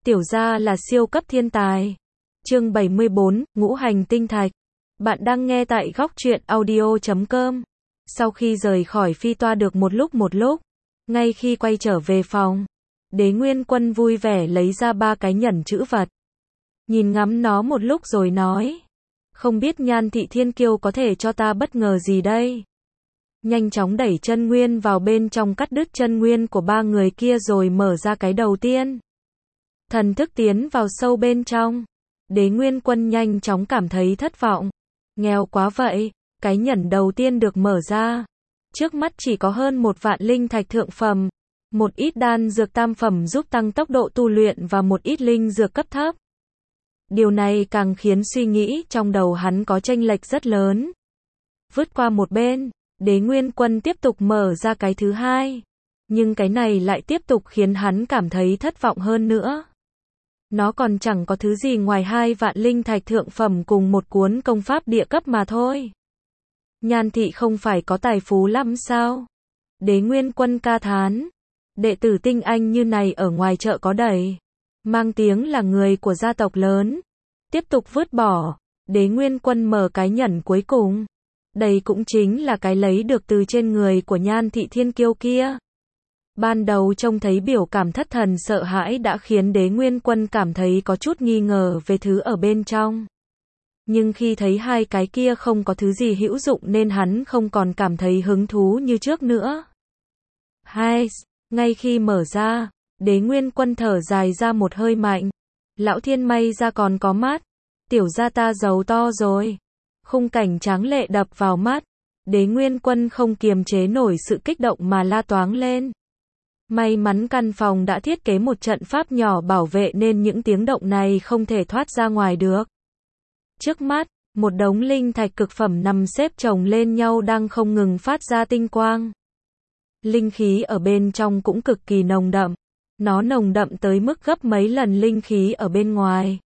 tiểu gia là siêu cấp thiên tài. Chương 74, Ngũ hành tinh thạch. Bạn đang nghe tại góc truyện audio.com. Sau khi rời khỏi phi toa được một lúc, ngay khi quay trở về phòng, Đế Nguyên Quân vui vẻ lấy ra 3 cái nhẫn chữ vật. Nhìn ngắm nó một lúc rồi nói, không biết Nhan Thị Thiên Kiêu có thể cho ta bất ngờ gì đây. Nhanh chóng đẩy chân nguyên vào bên trong, cắt đứt chân nguyên của 3 người kia rồi mở ra cái đầu tiên. Thần thức tiến vào sâu bên trong. Đế Nguyên Quân nhanh chóng cảm thấy thất vọng. Nghèo quá vậy, cái nhẫn đầu tiên được mở ra. Trước mắt chỉ có hơn 1 vạn linh thạch thượng phẩm, một ít đan dược tam phẩm giúp tăng tốc độ tu luyện và một ít linh dược cấp thấp. Điều này càng khiến suy nghĩ trong đầu hắn có chênh lệch rất lớn. Vứt qua một bên, Đế Nguyên Quân tiếp tục mở ra cái thứ hai. Nhưng cái này lại tiếp tục khiến hắn cảm thấy thất vọng hơn nữa. Nó còn chẳng có thứ gì ngoài 2 vạn linh thạch thượng phẩm cùng một cuốn công pháp địa cấp mà thôi. Nhan Thị không phải có tài phú lắm sao? Đế Nguyên Quân ca thán. Đệ tử tinh anh như này ở ngoài chợ có đầy. Mang tiếng là người của gia tộc lớn. Tiếp tục vứt bỏ. Đế Nguyên Quân mở cái nhẫn cuối cùng. Đây cũng chính là cái lấy được từ trên người của Nhan Thị Thiên Kiêu kia. Ban đầu trông thấy biểu cảm thất thần sợ hãi đã khiến Đế Nguyên Quân cảm thấy có chút nghi ngờ về thứ ở bên trong. Nhưng khi thấy 2 cái kia không có thứ gì hữu dụng nên hắn không còn cảm thấy hứng thú như trước nữa. Ngay khi mở ra, Đế Nguyên Quân thở dài ra một hơi mạnh. Lão thiên may ra còn có mắt. Tiểu gia ta giàu to rồi. Khung cảnh tráng lệ đập vào mắt. Đế Nguyên Quân không kiềm chế nổi sự kích động mà la toáng lên. May mắn căn phòng đã thiết kế một trận pháp nhỏ bảo vệ nên những tiếng động này không thể thoát ra ngoài được. Trước mắt, một đống linh thạch cực phẩm nằm xếp chồng lên nhau đang không ngừng phát ra tinh quang. Linh khí ở bên trong cũng cực kỳ nồng đậm. Nó nồng đậm tới mức gấp mấy lần linh khí ở bên ngoài.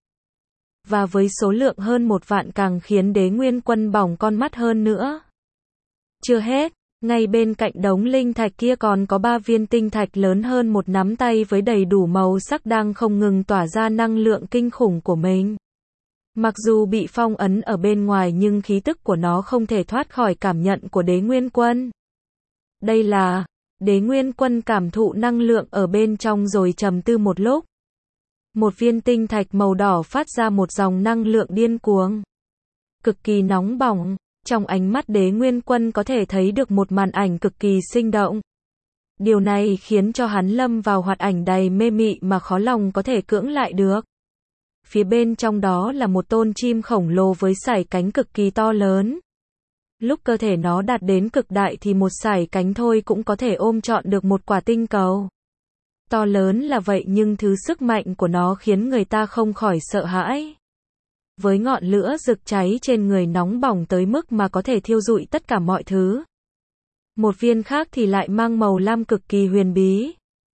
Và với số lượng hơn 1 vạn càng khiến Đế Nguyên Quân bỏng con mắt hơn nữa. Chưa hết, ngay bên cạnh đống linh thạch kia còn có 3 viên tinh thạch lớn hơn một nắm tay với đầy đủ màu sắc đang không ngừng tỏa ra năng lượng kinh khủng của mình. Mặc dù bị phong ấn ở bên ngoài nhưng khí tức của nó không thể thoát khỏi cảm nhận của Đế Nguyên Quân. Đây là... Đế Nguyên Quân cảm thụ năng lượng ở bên trong rồi trầm tư một lúc. Một viên tinh thạch màu đỏ phát ra một dòng năng lượng điên cuồng. Cực kỳ nóng bỏng, trong ánh mắt Đế Nguyên Quân có thể thấy được một màn ảnh cực kỳ sinh động. Điều này khiến cho hắn lâm vào hoạt ảnh đầy mê mị mà khó lòng có thể cưỡng lại được. Phía bên trong đó là một tôn chim khổng lồ với sải cánh cực kỳ to lớn. Lúc cơ thể nó đạt đến cực đại thì một sải cánh thôi cũng có thể ôm trọn được một quả tinh cầu. To lớn là vậy nhưng thứ sức mạnh của nó khiến người ta không khỏi sợ hãi. Với ngọn lửa rực cháy trên người nóng bỏng tới mức mà có thể thiêu rụi tất cả mọi thứ. Một viên khác thì lại mang màu lam cực kỳ huyền bí.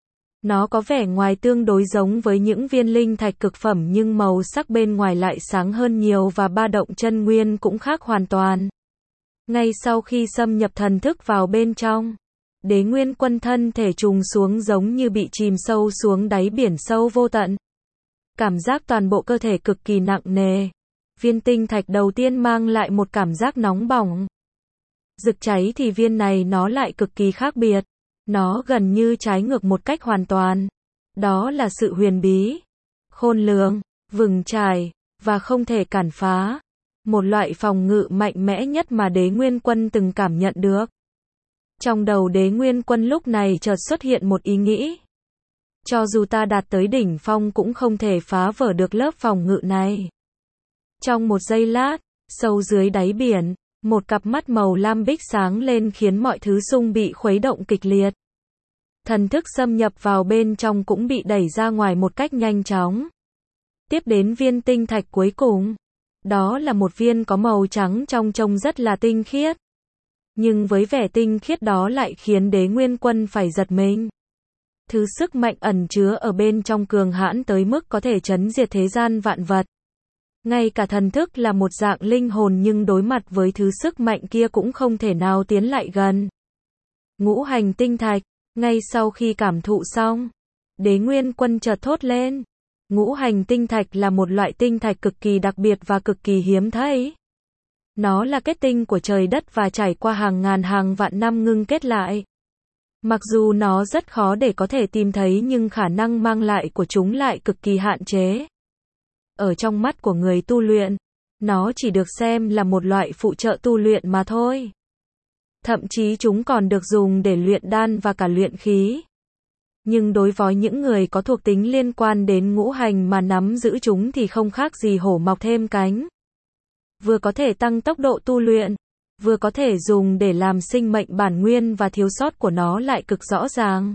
Nó có vẻ ngoài tương đối giống với những viên linh thạch cực phẩm nhưng màu sắc bên ngoài lại sáng hơn nhiều và ba động chân nguyên cũng khác hoàn toàn. Ngay sau khi xâm nhập thần thức vào bên trong, Đế Nguyên Quân thân thể trùng xuống giống như bị chìm sâu xuống đáy biển sâu vô tận. Cảm giác toàn bộ cơ thể cực kỳ nặng nề. Viên tinh thạch đầu tiên mang lại một cảm giác nóng bỏng. Rực cháy thì viên này nó lại cực kỳ khác biệt. Nó gần như trái ngược một cách hoàn toàn. Đó là sự huyền bí, khôn lường, vững chãi và không thể cản phá. Một loại phòng ngự mạnh mẽ nhất mà Đế Nguyên Quân từng cảm nhận được. Trong đầu Đế Nguyên Quân lúc này chợt xuất hiện một ý nghĩ. Cho dù ta đạt tới đỉnh phong cũng không thể phá vỡ được lớp phòng ngự này. Trong một giây lát, sâu dưới đáy biển, một cặp mắt màu lam bích sáng lên khiến mọi thứ xung bị khuấy động kịch liệt. Thần thức xâm nhập vào bên trong cũng bị đẩy ra ngoài một cách nhanh chóng. Tiếp đến viên tinh thạch cuối cùng. Đó là một viên có màu trắng trong trông rất là tinh khiết. Nhưng với vẻ tinh khiết đó lại khiến Đế Nguyên Quân phải giật mình. Thứ sức mạnh ẩn chứa ở bên trong cường hãn tới mức có thể chấn diệt thế gian vạn vật. Ngay cả thần thức là một dạng linh hồn nhưng đối mặt với thứ sức mạnh kia cũng không thể nào tiến lại gần. Ngũ hành tinh thạch, ngay sau khi cảm thụ xong, Đế Nguyên Quân chợt thốt lên. Ngũ hành tinh thạch là một loại tinh thạch cực kỳ đặc biệt và cực kỳ hiếm thấy. Nó là kết tinh của trời đất và trải qua hàng ngàn hàng vạn năm ngưng kết lại. Mặc dù nó rất khó để có thể tìm thấy nhưng khả năng mang lại của chúng lại cực kỳ hạn chế. Ở trong mắt của người tu luyện, nó chỉ được xem là một loại phụ trợ tu luyện mà thôi. Thậm chí chúng còn được dùng để luyện đan và cả luyện khí. Nhưng đối với những người có thuộc tính liên quan đến ngũ hành mà nắm giữ chúng thì không khác gì hổ mọc thêm cánh. Vừa có thể tăng tốc độ tu luyện, vừa có thể dùng để làm sinh mệnh bản nguyên và thiếu sót của nó lại cực rõ ràng.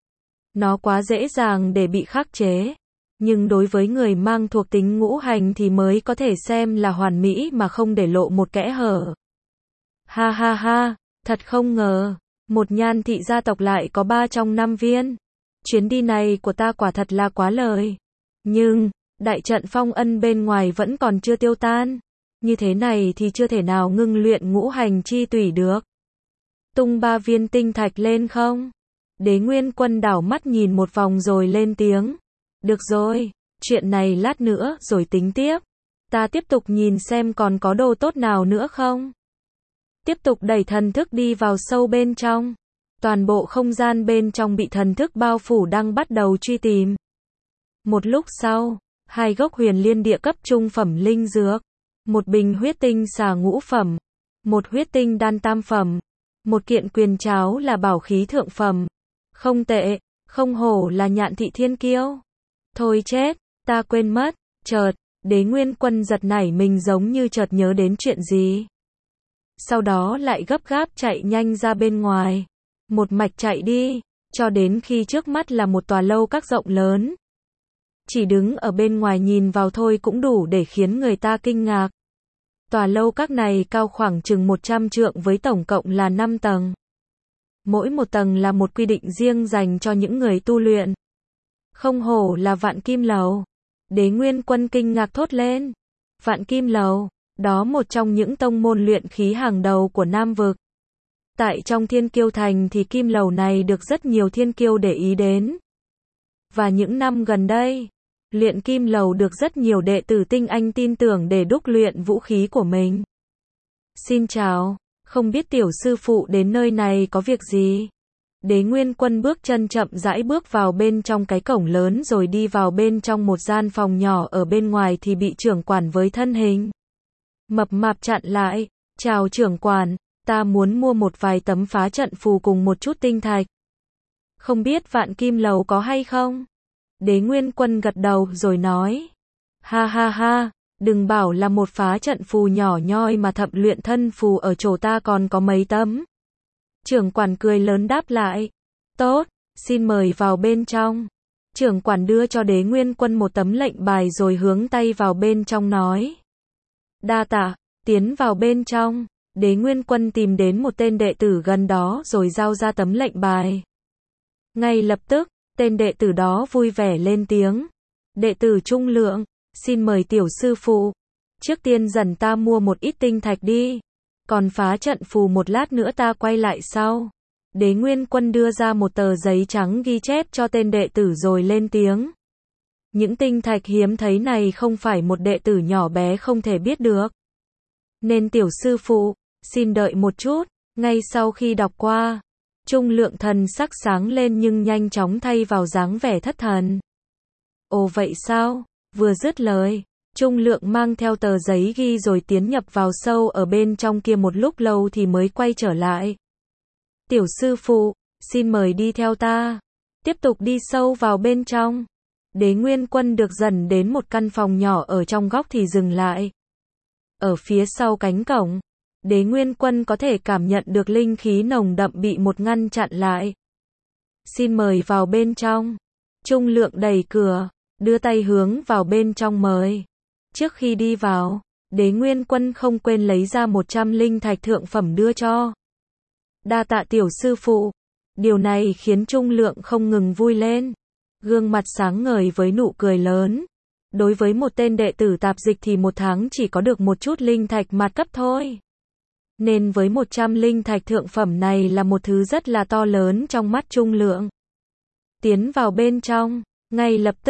Nó quá dễ dàng để bị khắc chế. Nhưng đối với người mang thuộc tính ngũ hành thì mới có thể xem là hoàn mỹ mà không để lộ một kẽ hở. Ha ha ha, thật không ngờ, một Nhan thị gia tộc lại có 3 trong 5 viên. Chuyến đi này của ta quả thật là quá lời. Nhưng, đại trận phong ân bên ngoài vẫn còn chưa tiêu tan. Như thế này thì chưa thể nào ngưng luyện ngũ hành chi tủy được. Tung 3 viên tinh thạch lên không? Đế Nguyên Quân đảo mắt nhìn một vòng rồi lên tiếng. Được rồi, chuyện này lát nữa rồi tính tiếp. Ta tiếp tục nhìn xem còn có đồ tốt nào nữa không? Tiếp tục đẩy thần thức đi vào sâu bên trong. Toàn bộ không gian bên trong bị thần thức bao phủ đang bắt đầu truy tìm. Một lúc sau, 2 gốc huyền liên địa cấp trung phẩm linh dược, một bình huyết tinh xà ngũ phẩm, một huyết tinh đan tam phẩm, một kiện quyền tráo là bảo khí thượng phẩm. Không tệ, không hổ là Nhạn thị thiên kiêu. Thôi chết, ta quên mất. Chợt, Đế Nguyên Quân giật nảy mình giống như chợt nhớ đến chuyện gì. Sau đó lại gấp gáp chạy nhanh ra bên ngoài. Một mạch chạy đi, cho đến khi trước mắt là một tòa lâu các rộng lớn. Chỉ đứng ở bên ngoài nhìn vào thôi cũng đủ để khiến người ta kinh ngạc. Tòa lâu các này cao khoảng chừng 100 trượng với tổng cộng là 5 tầng. Mỗi một tầng là một quy định riêng dành cho những người tu luyện. Không hổ là Vạn Kim Lầu. Đế Nguyên Quân kinh ngạc thốt lên. Vạn Kim Lầu, đó một trong những tông môn luyện khí hàng đầu của Nam Vực. Tại trong Thiên Kiêu Thành thì Kim Lầu này được rất nhiều thiên kiêu để ý đến. Và những năm gần đây, luyện Kim Lầu được rất nhiều đệ tử tinh anh tin tưởng để đúc luyện vũ khí của mình. Xin chào, không biết tiểu sư phụ đến nơi này có việc gì? Đế Nguyên Quân bước chân chậm rãi bước vào bên trong cái cổng lớn rồi đi vào bên trong một gian phòng nhỏ ở bên ngoài thì bị trưởng quản với thân hình mập mạp chặn lại. Chào trưởng quản, ta muốn mua một vài tấm phá trận phù cùng một chút tinh thạch. Không biết Vạn Kim Lầu có hay không? Đế Nguyên Quân gật đầu rồi nói. Ha ha ha, đừng bảo là một phá trận phù nhỏ nhoi mà thậm luyện thân phù ở chỗ ta còn có mấy tấm. Trưởng quản cười lớn đáp lại. Tốt, xin mời vào bên trong. Trưởng quản đưa cho Đế Nguyên Quân một tấm lệnh bài rồi hướng tay vào bên trong nói. Đa tạ, tiến vào bên trong. Đế Nguyên Quân tìm đến một tên đệ tử gần đó rồi giao ra tấm lệnh bài. Ngay lập tức, tên đệ tử đó vui vẻ lên tiếng. Đệ tử Trung Lượng, xin mời tiểu sư phụ. Trước tiên dần ta mua một ít tinh thạch đi. Còn phá trận phù một lát nữa ta quay lại sau. Đế Nguyên Quân đưa ra một tờ giấy trắng ghi chép cho tên đệ tử rồi lên tiếng. Những tinh thạch hiếm thấy này không phải một đệ tử nhỏ bé không thể biết được. Nên tiểu sư phụ, xin đợi một chút. Ngay sau khi đọc qua, Trung Lượng thần sắc sáng lên nhưng nhanh chóng thay vào dáng vẻ thất thần. Ồ vậy sao? Vừa dứt lời, Trung Lượng mang theo tờ giấy ghi rồi tiến nhập vào sâu ở bên trong kia một lúc lâu thì mới quay trở lại. Tiểu sư phụ, xin mời đi theo ta. Tiếp tục đi sâu vào bên trong. Đế Nguyên Quân được dẫn đến một căn phòng nhỏ ở trong góc thì dừng lại. Ở phía sau cánh cổng, Đế Nguyên Quân có thể cảm nhận được linh khí nồng đậm bị một ngăn chặn lại. Xin mời vào bên trong. Trung Lượng đẩy cửa, đưa tay hướng vào bên trong mời. Trước khi đi vào, Đế Nguyên Quân không quên lấy ra 100 linh thạch thượng phẩm đưa cho. Đa tạ tiểu sư phụ. Điều này khiến Trung Lượng không ngừng vui lên. Gương mặt sáng ngời với nụ cười lớn. Đối với một tên đệ tử tạp dịch thì một tháng chỉ có được một chút linh thạch mạt cấp thôi. Nên với 100 linh thạch thượng phẩm này là một thứ rất là to lớn trong mắt Trung Lượng. Tiến vào bên trong, ngay lập tức,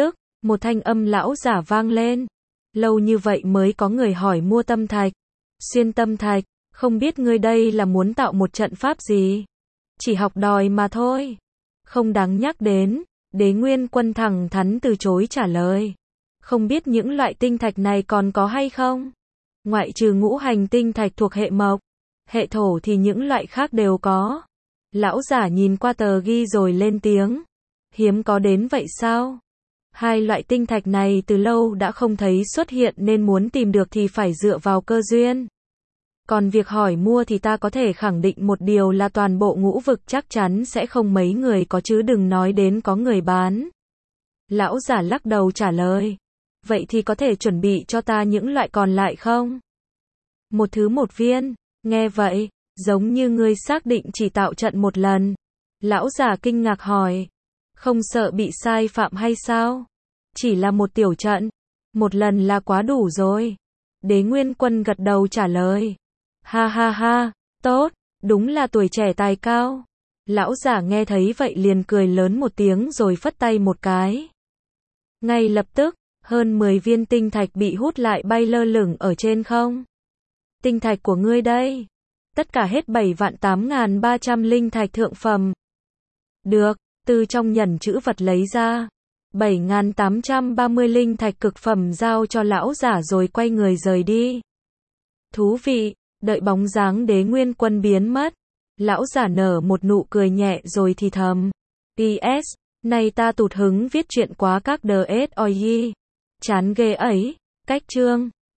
Một thanh âm lão giả vang lên. Lâu như vậy mới có người hỏi mua tâm thạch. Xuyên tâm thạch, không biết ngươi đây là muốn tạo một trận pháp gì? Chỉ học đòi mà thôi. Không đáng nhắc đến, Đế Nguyên Quân thẳng thắn từ chối trả lời. Không biết những loại tinh thạch này còn có hay không? Ngoại trừ ngũ hành tinh thạch thuộc hệ mộc, hệ thổ thì những loại khác đều có. Lão giả nhìn qua tờ ghi rồi lên tiếng. Hiếm có đến vậy sao? Hai loại tinh thạch này từ lâu đã không thấy xuất hiện nên muốn tìm được thì phải dựa vào cơ duyên. Còn việc hỏi mua thì ta có thể khẳng định một điều là toàn bộ ngũ vực chắc chắn sẽ không mấy người có chứ đừng nói đến có người bán. Lão giả lắc đầu trả lời. Vậy thì có thể chuẩn bị cho ta những loại còn lại không? Một thứ một viên. Nghe vậy, giống như ngươi xác định chỉ tạo trận một lần. Lão giả kinh ngạc hỏi. Không sợ bị sai phạm hay sao? Chỉ là một tiểu trận. Một lần là quá đủ rồi. Đế Nguyên Quân gật đầu trả lời. Ha ha ha, tốt, đúng là tuổi trẻ tài cao. Lão giả nghe thấy vậy liền cười lớn một tiếng rồi phất tay một cái. Ngay lập tức, hơn 10 viên tinh thạch bị hút lại bay lơ lửng ở trên không. Tinh thạch của ngươi đây. Tất cả hết 7.8.300 linh thạch thượng phẩm. Được, từ trong nhẫn chữ vật lấy ra 7.830 linh thạch cực phẩm giao cho lão giả rồi quay người rời đi. Thú vị, đợi bóng dáng Đế Nguyên Quân biến mất. Lão giả nở một nụ cười nhẹ rồi thì thầm. PS, này ta tụt hứng viết chuyện quá các DS oi. Chán ghê ấy, cách chương.